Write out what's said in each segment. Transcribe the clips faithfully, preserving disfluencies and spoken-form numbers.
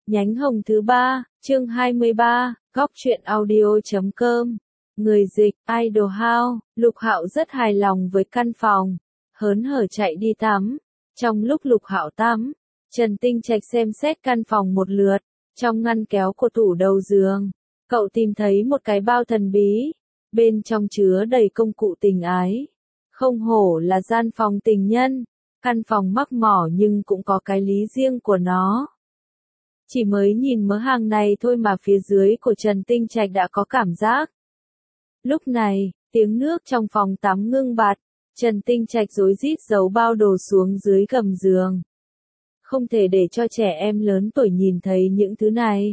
Nhánh hồng thứ ba, chương hai mươi ba, góc truyện audio.com. Người dịch, Idol House, Lục Hạo rất hài lòng với căn phòng, hớn hở chạy đi tắm. Trong lúc Lục Hạo tắm, Trần Tinh Trạch xem xét căn phòng một lượt, trong ngăn kéo của tủ đầu giường, cậu tìm thấy một cái bao thần bí, bên trong chứa đầy công cụ tình ái. Không hổ là gian phòng tình nhân, căn phòng mắc mỏ nhưng cũng có cái lý riêng của nó. Chỉ mới nhìn mớ hàng này thôi mà phía dưới của Trần Tinh Trạch đã có cảm giác. Lúc này, tiếng nước trong phòng tắm ngưng bặt, Trần Tinh Trạch rối rít giấu bao đồ xuống dưới gầm giường. Không thể để cho trẻ em lớn tuổi nhìn thấy những thứ này.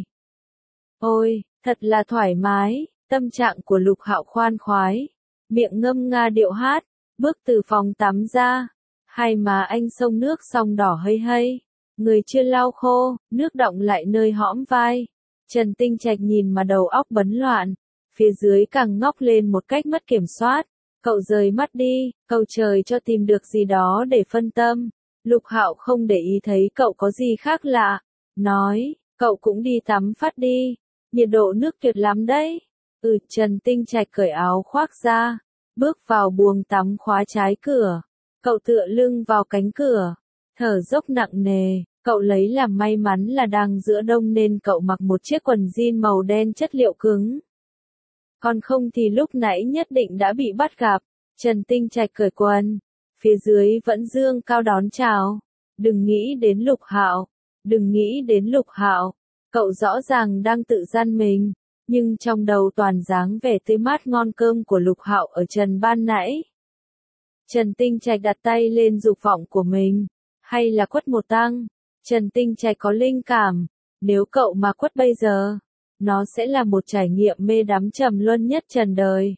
Ôi, thật là thoải mái, tâm trạng của Lục Hạo khoan khoái, miệng ngâm nga điệu hát, bước từ phòng tắm ra, hai má anh xông nước xong đỏ hây hây. Người chưa lau khô, nước đọng lại nơi hõm vai. Trần Tinh Trạch nhìn mà đầu óc bấn loạn, phía dưới càng ngóc lên một cách mất kiểm soát. Cậu rời mắt đi, cầu trời cho tìm được gì đó để phân tâm. Lục Hạo không để ý thấy cậu có gì khác lạ, nói, cậu cũng đi tắm phát đi, nhiệt độ nước tuyệt lắm đấy. Ừ, Trần Tinh Trạch cởi áo khoác ra, bước vào buồng tắm khóa trái cửa. Cậu tựa lưng vào cánh cửa, thở dốc nặng nề. Cậu lấy làm may mắn là đang giữa đông nên cậu mặc một chiếc quần jean màu đen chất liệu cứng. Còn không thì lúc nãy nhất định đã bị bắt gặp. Trần Tinh Trạch cởi quần, phía dưới vẫn dương cao đón chào. Đừng nghĩ đến Lục Hạo, đừng nghĩ đến Lục Hạo. Cậu rõ ràng đang tự gian mình, nhưng trong đầu toàn dáng vẻ tươi mát ngon cơm của Lục Hạo ở Trần ban nãy. Trần Tinh Trạch đặt tay lên dục vọng của mình, hay là quất một tăng. Trần Tinh Trạch có linh cảm, nếu cậu mà quất bây giờ, nó sẽ là một trải nghiệm mê đắm trầm luân nhất trần đời.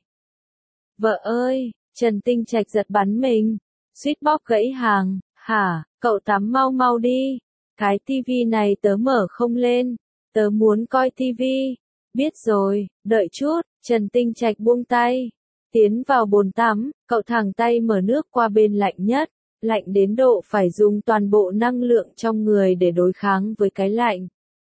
Vợ ơi, Trần Tinh Trạch giật bắn mình, suýt bóp gãy hàng, hả, cậu tắm mau mau đi, cái tivi này tớ mở không lên, tớ muốn coi tivi. Biết rồi, đợi chút, Trần Tinh Trạch buông tay, tiến vào bồn tắm, cậu thẳng tay mở nước qua bên lạnh nhất. Lạnh đến độ phải dùng toàn bộ năng lượng trong người để đối kháng với cái lạnh.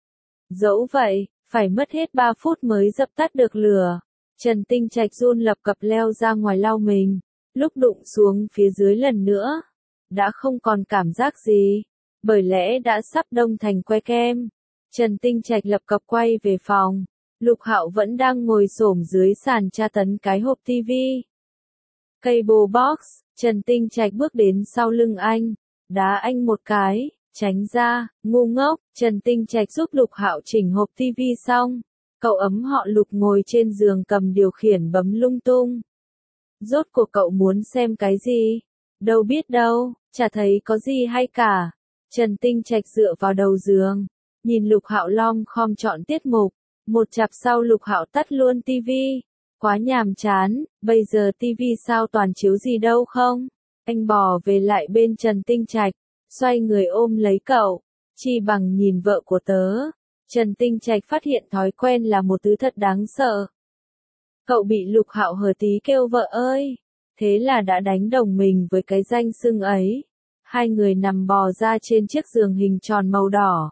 Dẫu vậy, phải mất hết ba phút mới dập tắt được lửa. Trần Tinh Trạch run lập cập leo ra ngoài lau mình, lúc đụng xuống phía dưới lần nữa, đã không còn cảm giác gì, bởi lẽ đã sắp đông thành que kem. Trần Tinh Trạch lập cập quay về phòng, Lục Hạo vẫn đang ngồi xổm dưới sàn tra tấn cái hộp tivi. Cable box, Trần Tinh Trạch bước đến sau lưng anh, đá anh một cái, tránh ra, ngu ngốc. Trần Tinh Trạch giúp Lục Hạo chỉnh hộp tivi xong, cậu ấm họ Lục ngồi trên giường cầm điều khiển bấm lung tung. Rốt cuộc cậu muốn xem cái gì? Đâu biết đâu, chả thấy có gì hay cả. Trần Tinh Trạch dựa vào đầu giường, nhìn Lục Hạo lom khom chọn tiết mục, một chặp sau Lục Hạo tắt luôn tivi. Quá nhàm chán, bây giờ tivi sao toàn chiếu gì đâu không? Anh bò về lại bên Trần Tinh Trạch, xoay người ôm lấy cậu, chi bằng nhìn vợ của tớ. Trần Tinh Trạch phát hiện thói quen là một thứ thật đáng sợ. Cậu bị Lục Hạo hờ tí kêu vợ ơi, thế là đã đánh đồng mình với cái danh xưng ấy. Hai người nằm bò ra trên chiếc giường hình tròn màu đỏ.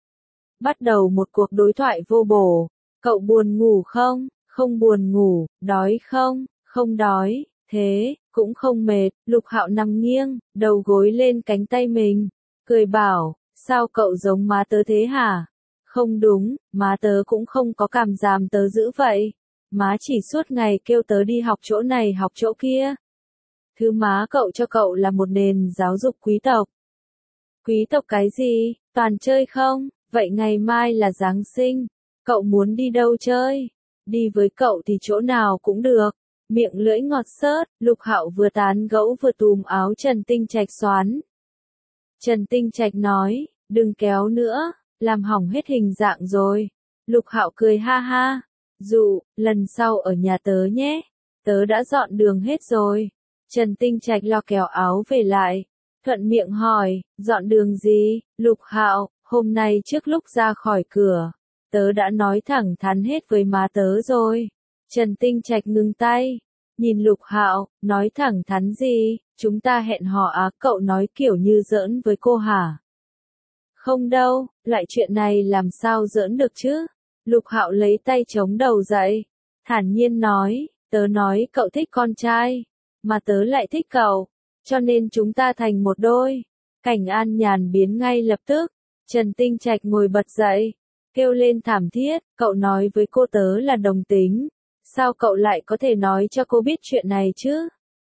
Bắt đầu một cuộc đối thoại vô bổ. Cậu buồn ngủ không? Không buồn ngủ. Đói không? Không đói. Thế, cũng không mệt. Lục Hạo nằm nghiêng, đầu gối lên cánh tay mình, cười bảo, sao cậu giống má tớ thế hả? Không đúng, má tớ cũng không có cảm giảm tớ dữ vậy. Má chỉ suốt ngày kêu tớ đi học chỗ này học chỗ kia. Thứ má cậu cho cậu là một nền giáo dục quý tộc. Quý tộc cái gì? Toàn chơi không? Vậy ngày mai là Giáng sinh. Cậu muốn đi đâu chơi? Đi với cậu thì chỗ nào cũng được. Miệng lưỡi ngọt xớt, Lục Hạo vừa tán gẫu vừa túm áo Trần Tinh Trạch xoắn. Trần Tinh Trạch nói, đừng kéo nữa, làm hỏng hết hình dạng rồi. Lục Hạo cười ha ha, dụ, lần sau ở nhà tớ nhé, tớ đã dọn đường hết rồi. Trần Tinh Trạch lo kéo áo về lại, thuận miệng hỏi, dọn đường gì? Lục Hạo, hôm nay trước lúc ra khỏi cửa, tớ đã nói thẳng thắn hết với má tớ rồi. Trần Tinh Trạch ngừng tay, nhìn Lục Hạo, nói thẳng thắn gì, chúng ta hẹn hò à? Cậu nói kiểu như giỡn với cô hả? Không đâu, loại chuyện này làm sao giỡn được chứ? Lục Hạo lấy tay chống đầu dậy, thản nhiên nói, tớ nói cậu thích con trai, mà tớ lại thích cậu, cho nên chúng ta thành một đôi. Cảnh an nhàn biến ngay lập tức, Trần Tinh Trạch ngồi bật dậy, kêu lên thảm thiết, cậu nói với cô tớ là đồng tính, sao cậu lại có thể nói cho cô biết chuyện này chứ?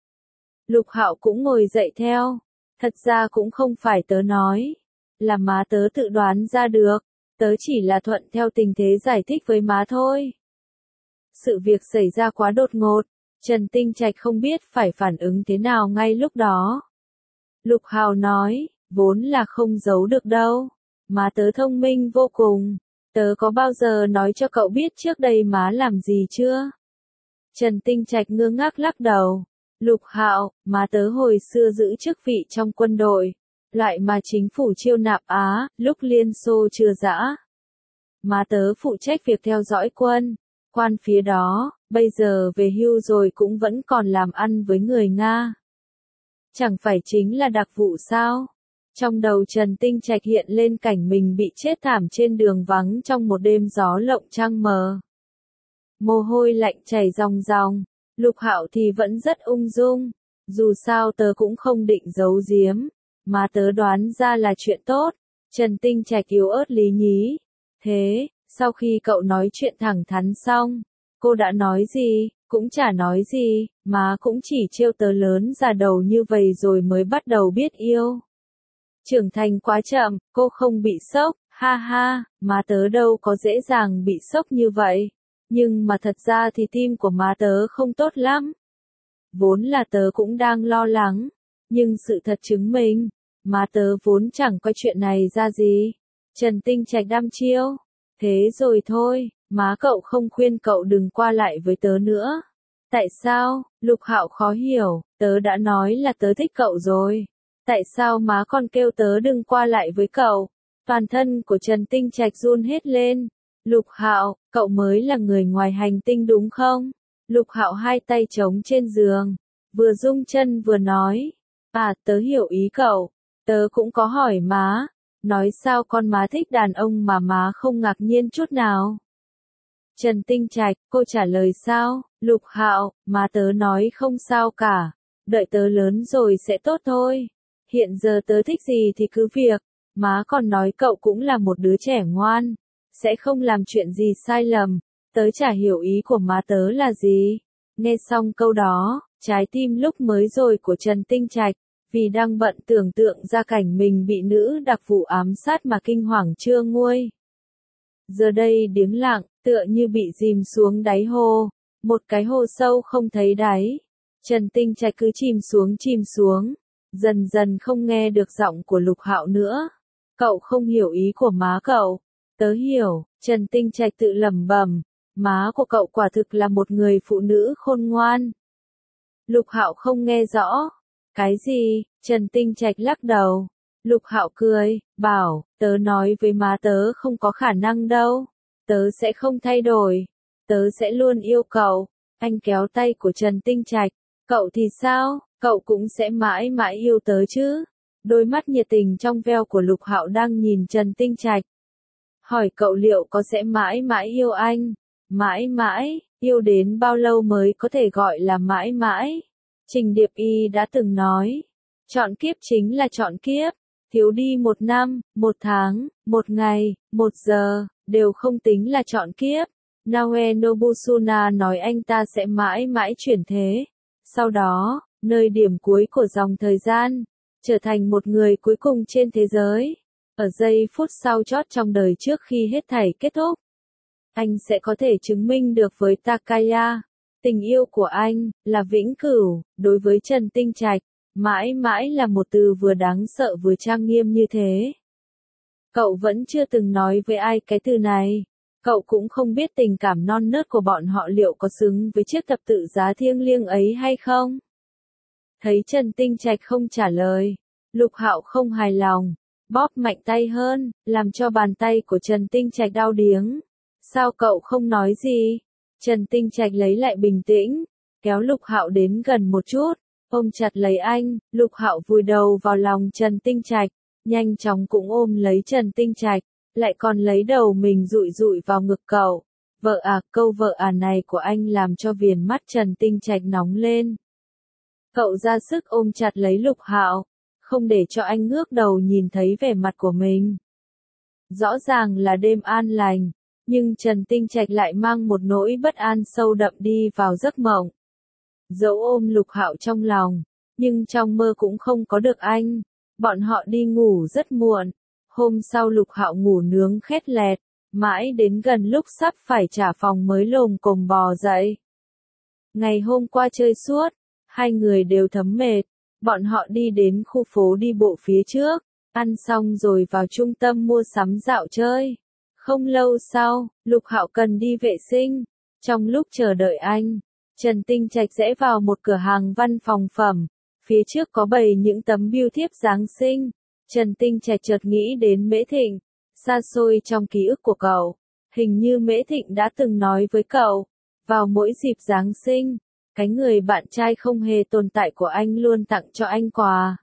Lục Hạo cũng ngồi dậy theo, thật ra cũng không phải tớ nói, là má tớ tự đoán ra được, tớ chỉ là thuận theo tình thế giải thích với má thôi. Sự việc xảy ra quá đột ngột, Trần Tinh Trạch không biết phải phản ứng thế nào ngay lúc đó. Lục Hạo nói, vốn là không giấu được đâu, má tớ thông minh vô cùng, tớ có bao giờ nói cho cậu biết trước đây má làm gì chưa? Trần Tinh Trạch ngơ ngác lắc đầu. Lục Hạo, má tớ hồi xưa giữ chức vị trong quân đội, loại mà chính phủ chiêu nạp Á, lúc Liên Xô chưa giã. Má tớ phụ trách việc theo dõi quân, quan phía đó, bây giờ về hưu rồi cũng vẫn còn làm ăn với người Nga. Chẳng phải chính là đặc vụ sao? Trong đầu Trần Tinh Trạch hiện lên cảnh mình bị chết thảm trên đường vắng trong một đêm gió lộng trăng mờ. Mồ hôi lạnh chảy ròng ròng. Lục Hạo thì vẫn rất ung dung, dù sao tớ cũng không định giấu giếm, mà tớ đoán ra là chuyện tốt. Trần Tinh Trạch yếu ớt lý nhí. Thế, sau khi cậu nói chuyện thẳng thắn xong, cô đã nói gì? Cũng chả nói gì, má cũng chỉ trêu tớ lớn già đầu như vậy rồi mới bắt đầu biết yêu. Trưởng thành quá chậm, cô không bị sốc, ha ha, má tớ đâu có dễ dàng bị sốc như vậy. Nhưng mà thật ra thì tim của má tớ không tốt lắm. Vốn là tớ cũng đang lo lắng, nhưng sự thật chứng minh, má tớ vốn chẳng coi chuyện này ra gì. Trần Tinh Trạch đăm chiêu. Thế rồi thôi, má cậu không khuyên cậu đừng qua lại với tớ nữa. Tại sao? Lục Hạo khó hiểu, tớ đã nói là tớ thích cậu rồi. Tại sao má còn kêu tớ đừng qua lại với cậu? Toàn thân của Trần Tinh Trạch run hết lên. Lục Hạo, cậu mới là người ngoài hành tinh đúng không? Lục Hạo hai tay trống trên giường, vừa rung chân vừa nói. À, tớ hiểu ý cậu. Tớ cũng có hỏi má. Nói sao con má thích đàn ông mà má không ngạc nhiên chút nào? Trần Tinh Trạch, cô trả lời sao? Lục Hạo, má tớ nói không sao cả. Đợi tớ lớn rồi sẽ tốt thôi. Hiện giờ tớ thích gì thì cứ việc. Má còn nói cậu cũng là một đứa trẻ ngoan. Sẽ không làm chuyện gì sai lầm. Tớ chả hiểu ý của má tớ là gì. Nghe xong câu đó, trái tim lúc mới rồi của Trần Tinh Trạch, vì đang bận tưởng tượng ra cảnh mình bị nữ đặc vụ ám sát mà kinh hoàng chưa nguôi. Giờ đây điếng lặng, tựa như bị dìm xuống đáy hồ, một cái hồ sâu không thấy đáy. Trần Tinh Trạch cứ chìm xuống chìm xuống, dần dần không nghe được giọng của Lục Hạo nữa. Cậu không hiểu ý của má cậu. Tớ hiểu, Trần Tinh Trạch tự lẩm bẩm, má của cậu quả thực là một người phụ nữ khôn ngoan. Lục Hạo không nghe rõ. Cái gì? Trần Tinh Trạch lắc đầu. Lục Hạo cười, bảo, tớ nói với má tớ không có khả năng đâu. Tớ sẽ không thay đổi. Tớ sẽ luôn yêu cậu. Anh kéo tay của Trần Tinh Trạch. Cậu thì sao? Cậu cũng sẽ mãi mãi yêu tớ chứ? Đôi mắt nhiệt tình trong veo của Lục Hạo đang nhìn Trần Tinh Trạch. Hỏi cậu liệu có sẽ mãi mãi yêu anh? Mãi mãi, yêu đến bao lâu mới có thể gọi là mãi mãi? Trình Điệp Y đã từng nói, chọn kiếp chính là chọn kiếp, thiếu đi một năm, một tháng, một ngày, một giờ, đều không tính là chọn kiếp. Naoe Nobusuna nói anh ta sẽ mãi mãi chuyển thế. Sau đó, nơi điểm cuối của dòng thời gian, trở thành một người cuối cùng trên thế giới. Ở giây phút sau chót trong đời trước khi hết thảy kết thúc, anh sẽ có thể chứng minh được với Takaya. Tình yêu của anh, là vĩnh cửu, đối với Trần Tinh Trạch, mãi mãi là một từ vừa đáng sợ vừa trang nghiêm như thế. Cậu vẫn chưa từng nói với ai cái từ này. Cậu cũng không biết tình cảm non nớt của bọn họ liệu có xứng với chiếc thập tự giá thiêng liêng ấy hay không? Thấy Trần Tinh Trạch không trả lời, Lục Hạo không hài lòng, bóp mạnh tay hơn, làm cho bàn tay của Trần Tinh Trạch đau điếng. Sao cậu không nói gì? Trần Tinh Trạch lấy lại bình tĩnh, kéo Lục Hạo đến gần một chút, ôm chặt lấy anh. Lục Hạo vùi đầu vào lòng Trần Tinh Trạch, nhanh chóng cũng ôm lấy Trần Tinh Trạch, lại còn lấy đầu mình dụi dụi vào ngực cậu. Vợ à, câu vợ à này của anh làm cho viền mắt Trần Tinh Trạch nóng lên. Cậu ra sức ôm chặt lấy Lục Hạo, không để cho anh ngước đầu nhìn thấy vẻ mặt của mình. Rõ ràng là đêm an lành, nhưng Trần Tinh Trạch lại mang một nỗi bất an sâu đậm đi vào giấc mộng. Dẫu ôm Lục Hạo trong lòng, nhưng trong mơ cũng không có được anh. Bọn họ đi ngủ rất muộn. Hôm sau Lục Hạo ngủ nướng khét lẹt, mãi đến gần lúc sắp phải trả phòng mới lồm cồm bò dậy. Ngày hôm qua chơi suốt, hai người đều thấm mệt. Bọn họ đi đến khu phố đi bộ phía trước, ăn xong rồi vào trung tâm mua sắm dạo chơi. Không lâu sau, Lục Hạo cần đi vệ sinh. Trong lúc chờ đợi anh, Trần Tinh Trạch rẽ vào một cửa hàng văn phòng phẩm. Phía trước có bày những tấm bưu thiếp Giáng sinh. Trần Tinh Trạch chợt nghĩ đến Mễ Thịnh, xa xôi trong ký ức của cậu. Hình như Mễ Thịnh đã từng nói với cậu, vào mỗi dịp Giáng sinh, cái người bạn trai không hề tồn tại của anh luôn tặng cho anh quà.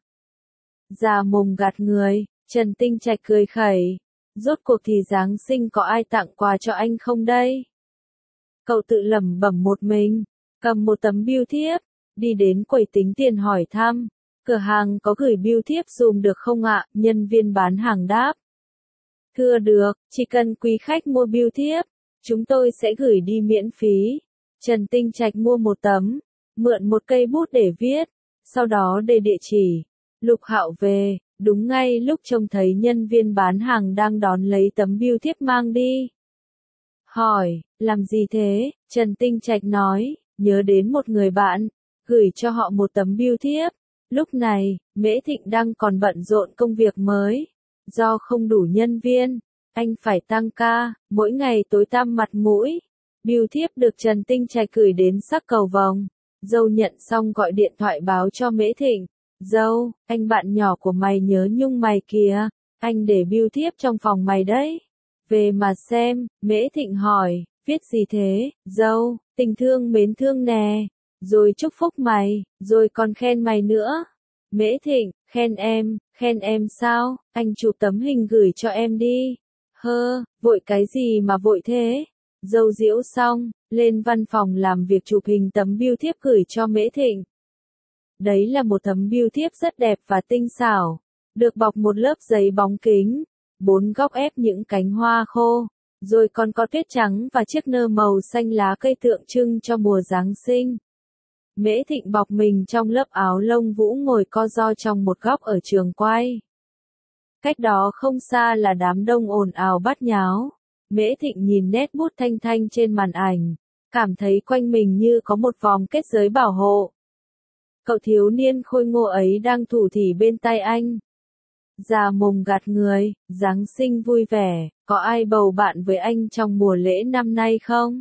Già mồm gạt người, Trần Tinh Trạch cười khẩy. Rốt cuộc thì Giáng sinh có ai tặng quà cho anh không đây? Cậu tự lẩm bẩm một mình, cầm một tấm bưu thiếp, đi đến quầy tính tiền hỏi thăm. Cửa hàng có gửi bưu thiếp dùm được không ạ? Nhân viên bán hàng đáp. Thưa được, chỉ cần quý khách mua bưu thiếp, chúng tôi sẽ gửi đi miễn phí. Trần Tinh Trạch mua một tấm, mượn một cây bút để viết, sau đó để địa chỉ. Lục Hạo về, đúng ngay lúc trông thấy nhân viên bán hàng đang đón lấy tấm bưu thiếp mang đi. Hỏi, làm gì thế? Trần Tinh Trạch nói, nhớ đến một người bạn, gửi cho họ một tấm bưu thiếp. Lúc này, Mễ Thịnh đang còn bận rộn công việc mới. Do không đủ nhân viên, anh phải tăng ca, mỗi ngày tối tăm mặt mũi. Bưu thiếp được Trần Tinh Trạch gửi đến sắc cầu vồng. Dâu nhận xong gọi điện thoại báo cho Mễ Thịnh. Dâu, anh bạn nhỏ của mày nhớ nhung mày kìa, anh để bưu thiếp trong phòng mày đấy. Về mà xem, Mễ Thịnh hỏi, viết gì thế? Dâu, tình thương mến thương nè, rồi chúc phúc mày, rồi còn khen mày nữa. Mễ Thịnh, khen em, khen em sao? Anh chụp tấm hình gửi cho em đi. Hơ, vội cái gì mà vội thế? Dâu diễu xong, lên văn phòng làm việc chụp hình tấm bưu thiếp gửi cho Mễ Thịnh. Đấy là một tấm bưu thiếp rất đẹp và tinh xảo, được bọc một lớp giấy bóng kính, bốn góc ép những cánh hoa khô, rồi còn có tuyết trắng và chiếc nơ màu xanh lá cây tượng trưng cho mùa Giáng sinh. Mễ Thịnh bọc mình trong lớp áo lông vũ ngồi co ro trong một góc ở trường quay. Cách đó không xa là đám đông ồn ào bát nháo. Mễ Thịnh nhìn nét bút thanh thanh trên màn ảnh, cảm thấy quanh mình như có một vòng kết giới bảo hộ. Cậu thiếu niên khôi ngô ấy đang thủ thỉ bên tai anh. Già mồm gạt người, Giáng sinh vui vẻ, có ai bầu bạn với anh trong mùa lễ năm nay không?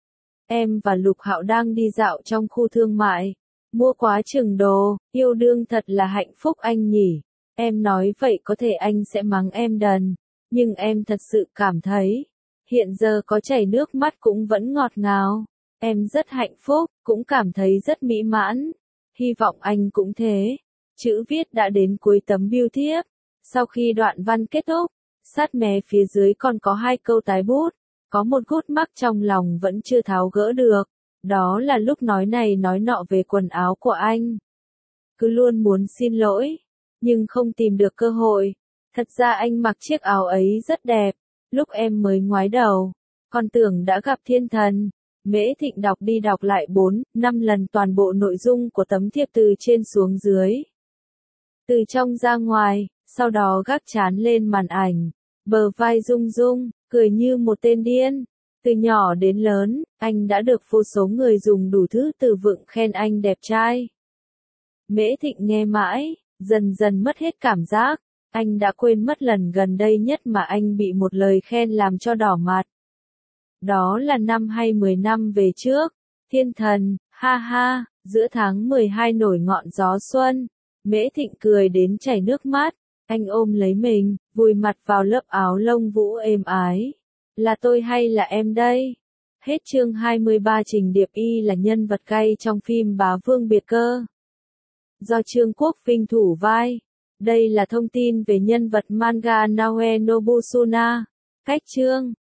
Em và Lục Hạo đang đi dạo trong khu thương mại, mua quá chừng đồ, yêu đương thật là hạnh phúc anh nhỉ. Em nói vậy có thể anh sẽ mắng em đần, nhưng em thật sự cảm thấy, hiện giờ có chảy nước mắt cũng vẫn ngọt ngào. Em rất hạnh phúc, cũng cảm thấy rất mỹ mãn. Hy vọng anh cũng thế. Chữ viết đã đến cuối tấm bưu thiếp. Sau khi đoạn văn kết thúc, sát mé phía dưới còn có hai câu tái bút. Có một gút mắc trong lòng vẫn chưa tháo gỡ được. Đó là lúc nói này nói nọ về quần áo của anh. Cứ luôn muốn xin lỗi, nhưng không tìm được cơ hội. Thật ra anh mặc chiếc áo ấy rất đẹp. Lúc em mới ngoái đầu, còn tưởng đã gặp thiên thần. Mễ Thịnh đọc đi đọc lại bốn, năm lần toàn bộ nội dung của tấm thiệp từ trên xuống dưới. Từ trong ra ngoài, sau đó gác chán lên màn ảnh. Bờ vai rung rung, cười như một tên điên. Từ nhỏ đến lớn, anh đã được vô số người dùng đủ thứ từ vựng khen anh đẹp trai. Mễ Thịnh nghe mãi, dần dần mất hết cảm giác. Anh đã quên mất lần gần đây nhất mà anh bị một lời khen làm cho đỏ mặt. Đó là năm hay mười năm về trước. Thiên thần, ha ha, giữa tháng mười hai nổi ngọn gió xuân. Mễ Thịnh cười đến chảy nước mắt. Anh ôm lấy mình, vùi mặt vào lớp áo lông vũ êm ái. Là tôi hay là em đây? Hết chương hai mươi ba. Trình Điệp Y là nhân vật gay trong phim Bá Vương Biệt Cơ. Do Trương Quốc Vinh thủ vai. Đây là thông tin về nhân vật manga Naoe Nobusuna. Cách chương